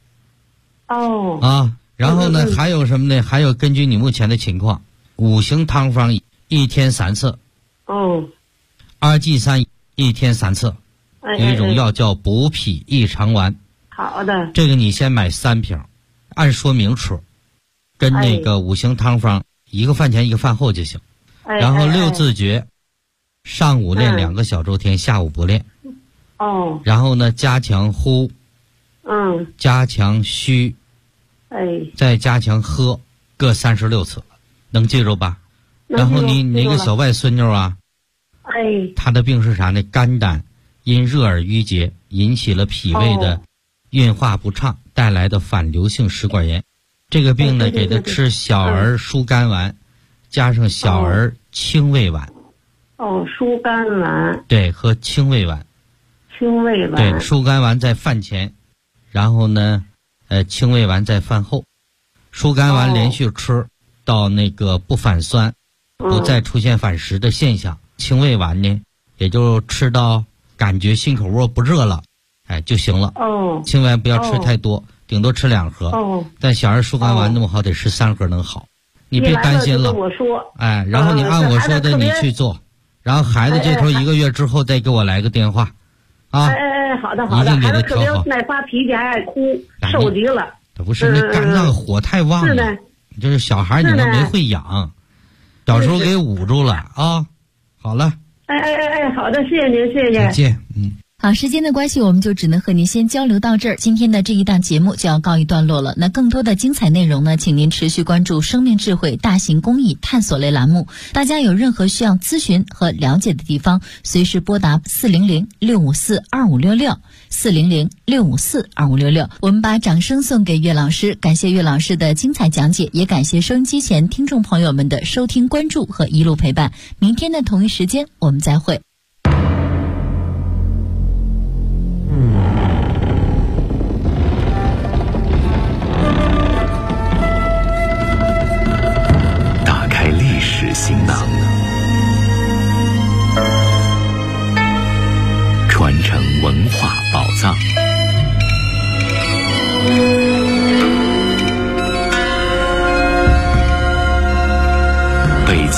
然后呢，还有什么呢？还有根据你目前的情况，5行汤方1天3次。2剂31天3次。有一种药叫补脾益肠丸。 好的。 这个你先买3瓶，按说明吃，跟那个5行汤方1个饭前1个饭后就行。然后6字诀，上午练2个小周天，下午不练。然后呢，加强呼。加强虚。再加强喝，各36次，能记住吧？然后你那个小外孙女她的病是啥呢？肝胆因热而淤结，引起了脾胃的运化不畅，带来的反流性食管炎。这个病呢，给她吃小儿疏肝丸，加上小儿清胃丸。 疏肝丸。 对，和清胃丸。 清胃丸。 对，疏肝丸在饭前，然后呢清胃丸在饭后。疏肝丸连续吃到那个不反酸，不再出现反食的现象。清胃丸呢，也就吃到感觉心口窝不热了，就行了。清胃丸不要吃太多，顶多吃2盒。但小儿疏肝丸那么好，得吃3盒能好。你别担心了。然后你按我说的你去做，然后孩子这头1个月之后再给我来个电话。 好的好的。 一定给他调好。 孩子特别爱发脾气，还爱哭，受极了。 他不是那肝脏火太旺了。 是的。 就是小孩你们没会养，小时候给捂住了啊。好了。 好的，谢谢您，谢谢。 再见。 好，时间的关系，我们就只能和您先交流到这儿。今天的这一档节目就要告一段落了。那更多的精彩内容呢，请您持续关注生命智慧大型公益探索类栏目。大家有任何需要咨询和了解的地方，随时拨打400-654-2566，400-654-2566。我们把掌声送给岳老师，感谢岳老师的精彩讲解，也感谢收音机前听众朋友们的收听、关注和一路陪伴。明天的同一时间，我们再会。 行囊，传承文化宝藏。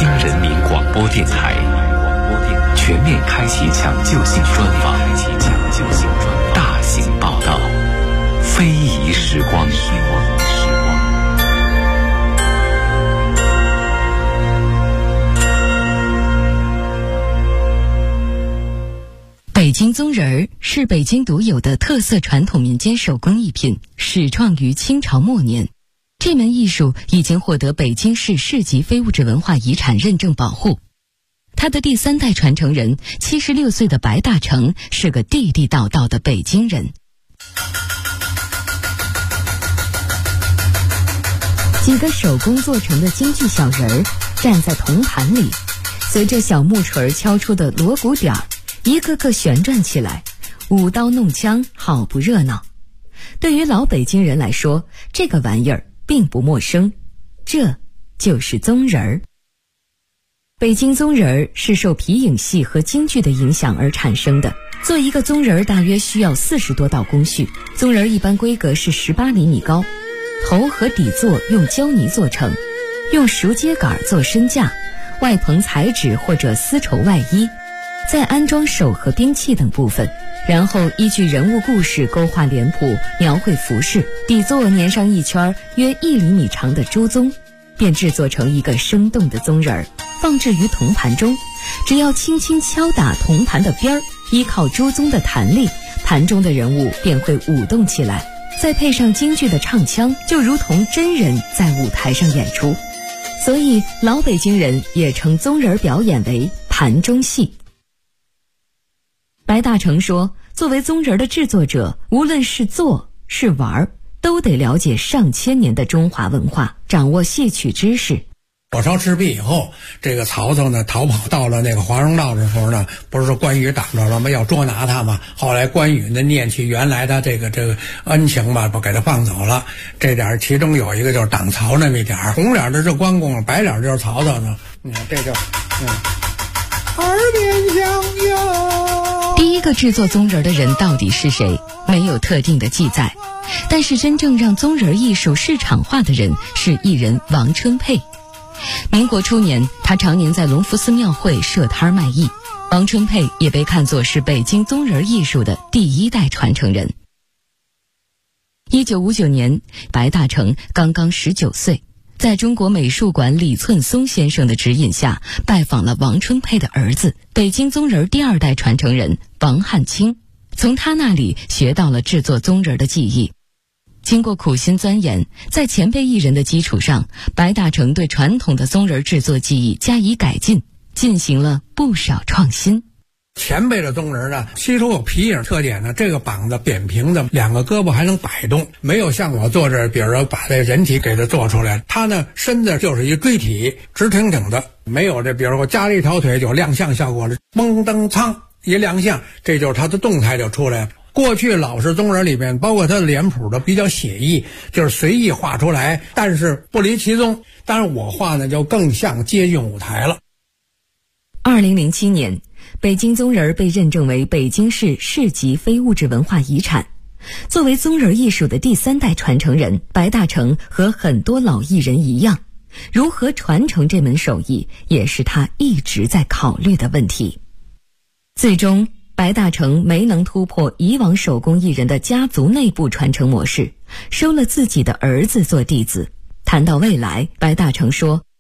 京人民广播电台全面开启抢救性专访，大型报道，非遗时光。 北京宗人儿是北京独有的特色传统民间手工艺品，始创于清朝末年。这门艺术已经获得北京市市级非物质文化遗产认证保护。他的第3代传承人76岁的白大成是个地地道道的北京人。几个手工做成的京剧小人儿站在铜盘里，随着小木锤敲出的锣鼓点儿，一个个旋转起来，舞刀弄枪，好不热闹。对于老北京人来说，这个玩意儿并不陌生，这就是宗人儿。北京宗人儿是受皮影戏和京剧的影响而产生的。做一个宗人儿大约需要40多道工序，宗人儿一般规格是18厘米高，头和底座用胶泥做成，用熟秸秆做身架，外棚彩纸或者丝绸外衣，再安装手和兵器等部分，然后依据人物故事勾画脸谱，描绘服饰，底座粘上一圈约1厘米长的猪鬃，便制作成一个生动的宗人儿，放置于铜盘中。只要轻轻敲打铜盘的边儿，依靠猪鬃的弹力，盘中的人物便会舞动起来，再配上京剧的唱腔，就如同真人在舞台上演出。所以老北京人也称宗人表演为盘中戏。白大成说，作为宗人的制作者，无论是做是玩，都得了解上千年的中华文化，掌握戏曲知识。 火烧赤壁以后，这个曹操呢逃跑到了那个华容道的时候呢，不是说关羽挡着了吗？要捉拿他嘛。后来关羽呢念起原来的这个恩情吧，不给他放走了。这点其中有一个就是挡曹那么一点，红脸的是关公，白脸就是曹操呢。你看这就耳边响哟。 第一个制作宗人的人到底是谁？没有特定的记载。但是真正让宗人艺术市场化的人是艺人王春佩。民国初年，他常年在隆福寺庙会设摊卖艺。王春佩也被看作是北京宗人艺术的第1代传承人。1959年，白大成刚刚19岁，在中国美术馆李寸松先生的指引下，拜访了王春佩的儿子，北京宗人第2代传承人王汉卿，从他那里学到了制作宗人的技艺。经过苦心钻研，在前辈艺人的基础上，白大成对传统的宗人制作技艺加以改进，进行了不少创新。 前辈的宗人呢，吸收有皮影特点呢，这个膀子扁平的，2个胳膊还能摆动，没有像我做这，比如说把这人体给它做出来，他呢身子就是一锥体，直挺挺的，没有这，比如我加了一条腿就亮相效果了，嘣噔苍一亮相，这就是他的动态就出来了。过去老式宗人里边，包括他的脸谱的比较写意，就是随意画出来，但是不离其宗。但是我画呢就更像接近舞台了。 2007年，北京宗人被认证为北京市市级非物质文化遗产。作为宗人艺术的第3代传承人，白大成和很多老艺人一样，如何传承这门手艺，也是他一直在考虑的问题。最终白大成没能突破以往手工艺人的家族内部传承模式，收了自己的儿子做弟子。谈到未来，白大成说，